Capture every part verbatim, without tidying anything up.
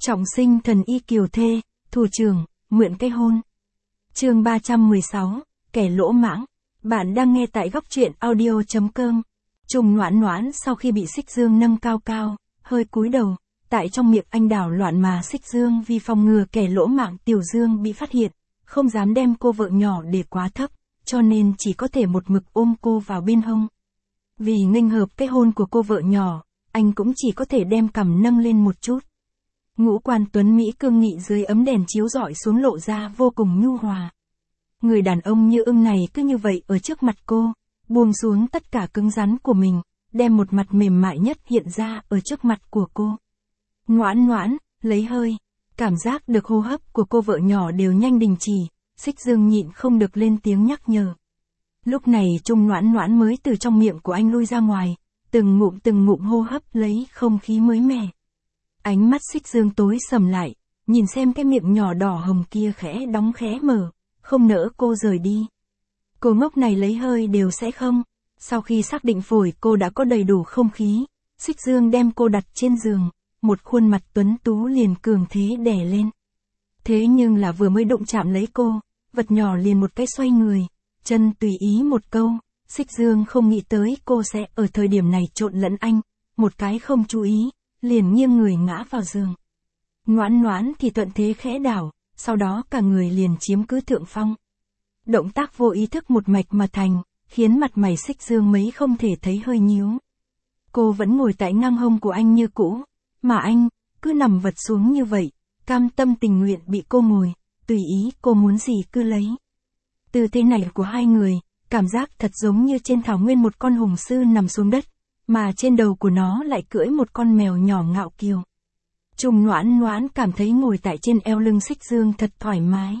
Trọng sinh thần y kiều thê, thủ trưởng, mượn cái hôn. Chương ba trăm mười sáu, kẻ lỗ mãng. Bạn đang nghe tại góc truyện audio chấm com. Trùng Noãn Noãn sau khi bị Xích Dương nâng cao cao, hơi cúi đầu, tại trong miệng anh đảo loạn mà Xích Dương vì phòng ngừa kẻ lỗ mãng Tiểu Dương bị phát hiện, không dám đem cô vợ nhỏ để quá thấp, cho nên chỉ có thể một mực ôm cô vào bên hông. Vì nghênh hợp cái hôn của cô vợ nhỏ, anh cũng chỉ có thể đem cằm nâng lên một chút. Ngũ quan tuấn Mỹ cương nghị dưới ấm đèn chiếu rọi xuống lộ ra vô cùng nhu hòa. Người đàn ông như ưng này cứ như vậy ở trước mặt cô, buông xuống tất cả cứng rắn của mình, đem một mặt mềm mại nhất hiện ra ở trước mặt của cô. Noãn Noãn, lấy hơi, cảm giác được hô hấp của cô vợ nhỏ đều nhanh đình chỉ, Xích Dương nhịn không được lên tiếng nhắc nhở. Lúc này Trung Noãn Noãn mới từ trong miệng của anh lui ra ngoài, từng ngụm từng ngụm hô hấp lấy không khí mới mẻ. Ánh mắt Xích Dương tối sầm lại, nhìn xem cái miệng nhỏ đỏ hồng kia khẽ đóng khẽ mở, không nỡ cô rời đi. Cô ngốc này lấy hơi đều sẽ không. Sau khi xác định phổi cô đã có đầy đủ không khí, Xích Dương đem cô đặt trên giường, một khuôn mặt tuấn tú liền cường thế đè lên. Thế nhưng là vừa mới đụng chạm lấy cô, vật nhỏ liền một cái xoay người, chân tùy ý một câu, Xích Dương không nghĩ tới cô sẽ ở thời điểm này trộn lẫn anh, một cái không chú ý, liền nghiêng người ngã vào giường. Noãn Noãn thì thuận thế khẽ đảo, sau đó cả người liền chiếm cứ thượng phong. Động tác vô ý thức một mạch mà thành, khiến mặt mày Xích Dương mấy không thể thấy hơi nhíu. Cô vẫn ngồi tại ngang hông của anh như cũ, mà anh, cứ nằm vật xuống như vậy, cam tâm tình nguyện bị cô ngồi, tùy ý cô muốn gì cứ lấy. Tư thế này của hai người, cảm giác thật giống như trên thảo nguyên một con hùng sư nằm xuống đất, mà trên đầu của nó lại cưỡi một con mèo nhỏ ngạo kiều. Trung Noãn Noãn cảm thấy ngồi tại trên eo lưng Xích Dương thật thoải mái.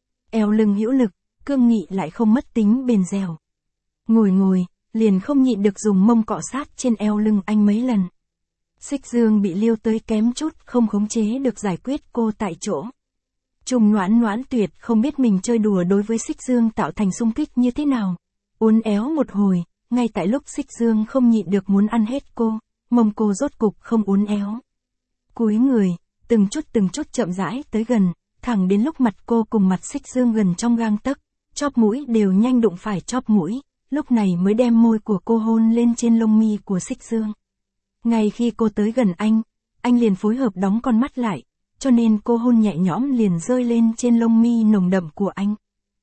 Eo lưng hữu lực, cương nghị lại không mất tính bền dẻo. Ngồi ngồi, liền không nhịn được dùng mông cọ sát trên eo lưng anh mấy lần. Xích Dương bị liêu tới kém chút không khống chế được giải quyết cô tại chỗ. Trung Noãn Noãn tuyệt không biết mình chơi đùa đối với Xích Dương tạo thành xung kích như thế nào. Uốn éo một hồi, ngay tại lúc Xích Dương không nhịn được muốn ăn hết cô, mông cô rốt cục không uốn éo. Cúi người, từng chút từng chút chậm rãi tới gần, thẳng đến lúc mặt cô cùng mặt Xích Dương gần trong gang tấc, chóp mũi đều nhanh đụng phải chóp mũi, lúc này mới đem môi của cô hôn lên trên lông mi của Xích Dương. Ngay khi cô tới gần anh, anh liền phối hợp đóng con mắt lại, cho nên cô hôn nhẹ nhõm liền rơi lên trên lông mi nồng đậm của anh.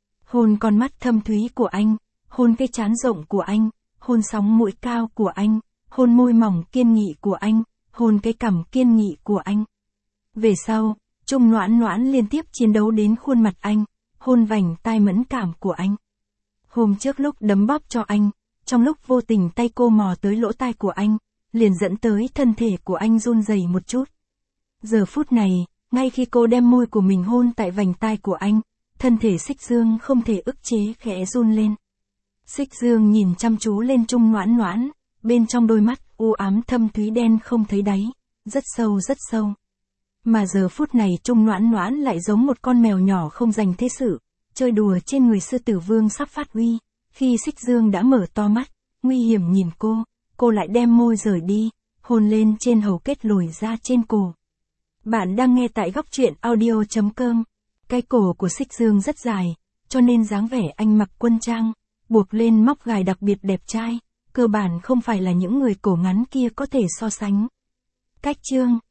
Hôn con mắt thâm thúy của anh, hôn cái trán rộng của anh, hôn sóng mũi cao của anh, hôn môi mỏng kiên nghị của anh, hôn cái cằm kiên nghị của anh. Về sau, Trung Noãn Noãn liên tiếp chiến đấu đến khuôn mặt anh, hôn vành tai mẫn cảm của anh. Hôm trước lúc đấm bóp cho anh, trong lúc vô tình tay cô mò tới lỗ tai của anh, liền dẫn tới thân thể của anh run rẩy một chút. Giờ phút này, ngay khi cô đem môi của mình hôn tại vành tai của anh, thân thể Xích Dương không thể ức chế khẽ run lên. Xích Dương nhìn chăm chú lên Trung Noãn Noãn, bên trong đôi mắt u ám thâm thúy đen không thấy đáy, rất sâu rất sâu. Mà giờ phút này Trung Noãn Noãn lại giống một con mèo nhỏ không dành thế sự, chơi đùa trên người sư tử vương sắp phát uy. Khi Xích Dương đã mở to mắt, nguy hiểm nhìn cô, cô lại đem môi rời đi, hôn lên trên hầu kết lồi ra trên cổ. Bạn đang nghe tại góc truyện audio chấm com. Cái cổ của Xích Dương rất dài, cho nên dáng vẻ anh mặc quân trang, buộc lên móc gài đặc biệt đẹp trai, cơ bản không phải là những người cổ ngắn kia có thể so sánh. Cách chương